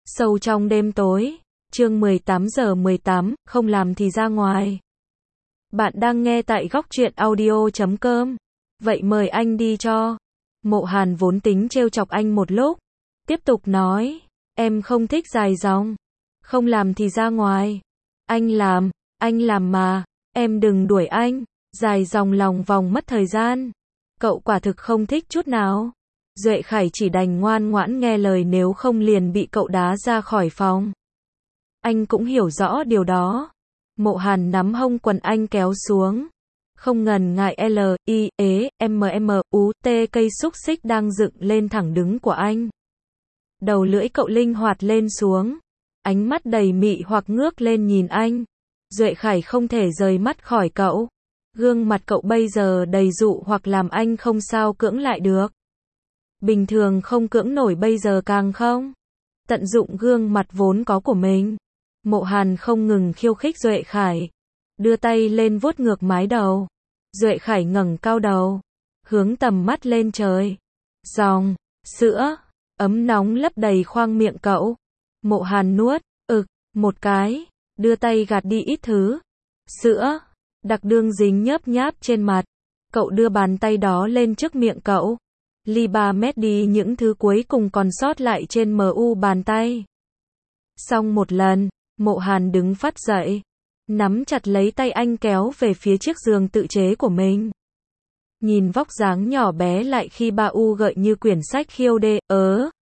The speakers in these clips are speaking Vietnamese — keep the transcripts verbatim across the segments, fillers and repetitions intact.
Sâu trong đêm tối, chương mười tám giờ mười tám, không làm thì ra ngoài. Bạn đang nghe tại góc truyện audio chấm com. Vậy mời anh đi cho. Mộ Hàn vốn tính trêu chọc anh một lúc. Tiếp tục nói, em không thích dài dòng. Không làm thì ra ngoài. Anh làm, anh làm mà. Em đừng đuổi anh. Dài dòng lòng vòng mất thời gian. Cậu quả thực không thích chút nào. Duệ Khải chỉ đành ngoan ngoãn nghe lời, nếu không liền bị cậu đá ra khỏi phòng. Anh cũng hiểu rõ điều đó. Mộ Hàn nắm hông quần anh kéo xuống. Không ngần ngại L, I, E, M, M, U, T cây xúc xích đang dựng lên thẳng đứng của anh. Đầu lưỡi cậu linh hoạt lên xuống. Ánh mắt đầy mị hoặc ngước lên nhìn anh. Duệ Khải không thể rời mắt khỏi cậu. Gương mặt cậu bây giờ đầy dụ hoặc làm anh không sao cưỡng lại được. Bình thường không cưỡng nổi, bây giờ càng không. Tận dụng gương mặt vốn có của mình. Mộ Hàn không ngừng khiêu khích Duệ Khải. Đưa tay lên vuốt ngược mái đầu. Duệ Khải ngẩng cao đầu. Hướng tầm mắt lên trời. Dòng, sữa, ấm nóng lấp đầy khoang miệng cậu. Mộ Hàn nuốt, ực, một cái. Đưa tay gạt đi ít thứ. Sữa, đặc đương dính nhớp nháp trên mặt. Cậu đưa bàn tay đó lên trước miệng cậu. Ly ba mét đi những thứ cuối cùng còn sót lại trên mu bàn tay. Xong một lần, Mộ Hàn đứng phát dậy. Nắm chặt lấy tay anh kéo về phía chiếc giường tự chế của mình. Nhìn vóc dáng nhỏ bé lại khi ba u gợi như quyển sách khiêu đê, ớ.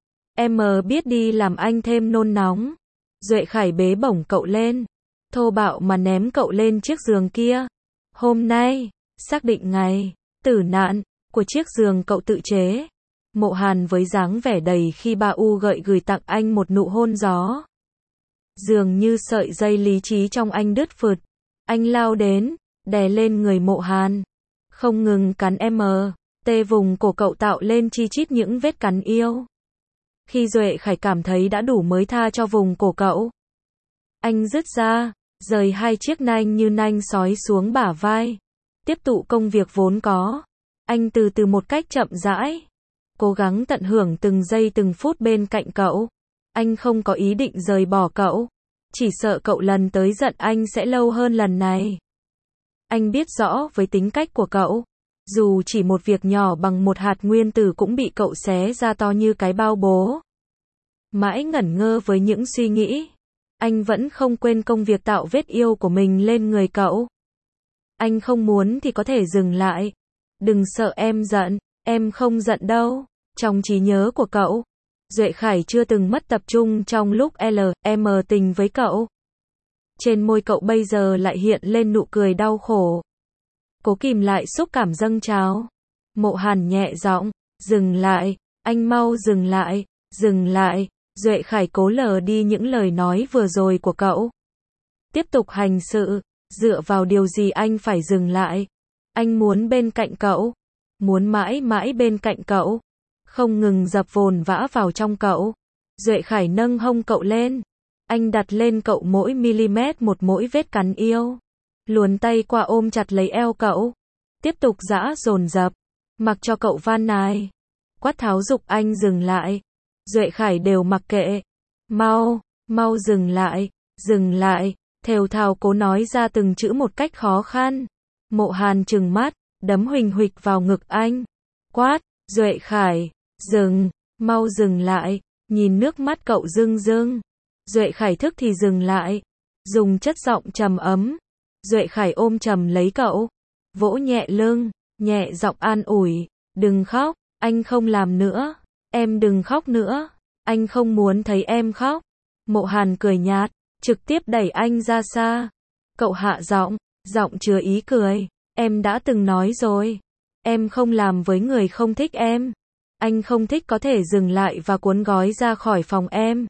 Em biết đi làm anh thêm nôn nóng. Duệ Khải bế bổng cậu lên. Thô bạo mà ném cậu lên chiếc giường kia. Hôm nay, xác định ngày tử nạn của chiếc giường cậu tự chế. Mộ Hàn với dáng vẻ đầy khi ba u gợi gửi tặng anh một nụ hôn gió. Dường như sợi dây lý trí trong anh đứt phượt. Anh lao đến, đè lên người Mộ Hàn. Không ngừng cắn M, T vùng cổ cậu tạo lên chi chít những vết cắn yêu. Khi Duệ Khải cảm thấy đã đủ mới tha cho vùng cổ cậu. Anh dứt ra, rời hai chiếc nanh như nanh sói xuống bả vai. Tiếp tục công việc vốn có. Anh từ từ một cách chậm rãi. Cố gắng tận hưởng từng giây từng phút bên cạnh cậu. Anh không có ý định rời bỏ cậu. Chỉ sợ cậu lần tới giận anh sẽ lâu hơn lần này. Anh biết rõ với tính cách của cậu. Dù chỉ một việc nhỏ bằng một hạt nguyên tử cũng bị cậu xé ra to như cái bao bố. Mãi ngẩn ngơ với những suy nghĩ. Anh vẫn không quên công việc tạo vết yêu của mình lên người cậu. Anh không muốn thì có thể dừng lại. Đừng sợ em giận, em không giận đâu. Trong trí nhớ của cậu, Duệ Khải chưa từng mất tập trung trong lúc L, M tình với cậu. Trên môi cậu bây giờ lại hiện lên nụ cười đau khổ. Cố kìm lại xúc cảm dâng trào. Mộ Hàn nhẹ giọng, dừng lại, anh mau dừng lại, dừng lại. Duệ Khải cố lờ đi những lời nói vừa rồi của cậu. Tiếp tục hành sự, dựa vào điều gì anh phải dừng lại. Anh muốn bên cạnh cậu. Muốn mãi mãi bên cạnh cậu. Không ngừng dập vồn vã vào trong cậu. Duệ Khải nâng hông cậu lên. Anh đặt lên cậu mỗi mm một mỗi vết cắn yêu. Luồn tay qua ôm chặt lấy eo cậu. Tiếp tục giã dồn dập. Mặc cho cậu van nài. Quát tháo giục anh dừng lại. Duệ Khải đều mặc kệ. Mau, mau dừng lại, dừng lại. Thều thào cố nói ra từng chữ một cách khó khăn. Mộ Hàn trừng mắt, đấm huỳnh huỵch vào ngực anh. Quát, Duệ Khải, dừng, mau dừng lại. Nhìn nước mắt cậu rưng rưng. Duệ Khải thức thì dừng lại. Dùng chất giọng trầm ấm. Duệ Khải ôm chầm lấy cậu. Vỗ nhẹ lưng, nhẹ giọng an ủi. Đừng khóc, anh không làm nữa. Em đừng khóc nữa. Anh không muốn thấy em khóc. Mộ Hàn cười nhạt, trực tiếp đẩy anh ra xa. Cậu hạ giọng, giọng chứa ý cười. Em đã từng nói rồi. Em không làm với người không thích em. Anh không thích có thể dừng lại và cuốn gói ra khỏi phòng em.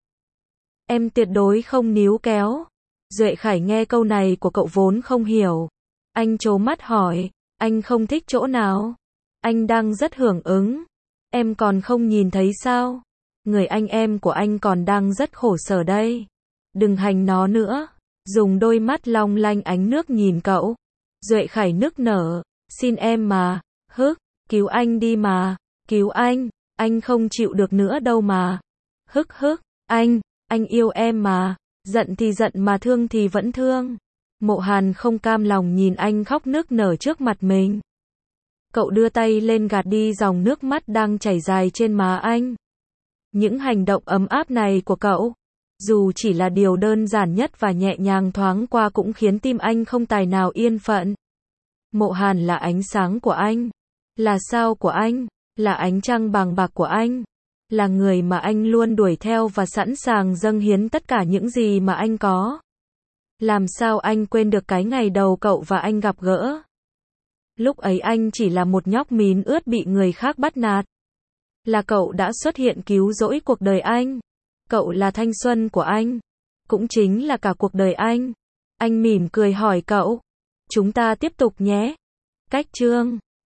Em tuyệt đối không níu kéo. Duệ Khải nghe câu này của cậu vốn không hiểu. Anh trố mắt hỏi, anh không thích chỗ nào? Anh đang rất hưởng ứng. Em còn không nhìn thấy sao? Người anh em của anh còn đang rất khổ sở đây. Đừng hành nó nữa. Dùng đôi mắt long lanh ánh nước nhìn cậu. Duệ Khải nức nở. Xin em mà. Hức, cứu anh đi mà. Cứu anh. Anh không chịu được nữa đâu mà. Hức hức, anh. Anh yêu em mà. Giận thì giận mà thương thì vẫn thương. Mộ Hàn không cam lòng nhìn anh khóc nức nở trước mặt mình. Cậu đưa tay lên gạt đi dòng nước mắt đang chảy dài trên má anh. Những hành động ấm áp này của cậu, dù chỉ là điều đơn giản nhất và nhẹ nhàng thoáng qua cũng khiến tim anh không tài nào yên phận. Mộ Hàn là ánh sáng của anh, là sao của anh, là ánh trăng bàng bạc của anh, là người mà anh luôn đuổi theo và sẵn sàng dâng hiến tất cả những gì mà anh có. Làm sao anh quên được cái ngày đầu cậu và anh gặp gỡ? Lúc ấy anh chỉ là một nhóc mín ướt bị người khác bắt nạt. Là cậu đã xuất hiện cứu rỗi cuộc đời anh. Cậu là thanh xuân của anh. Cũng chính là cả cuộc đời anh. Anh mỉm cười hỏi cậu. Chúng ta tiếp tục nhé. Cách chương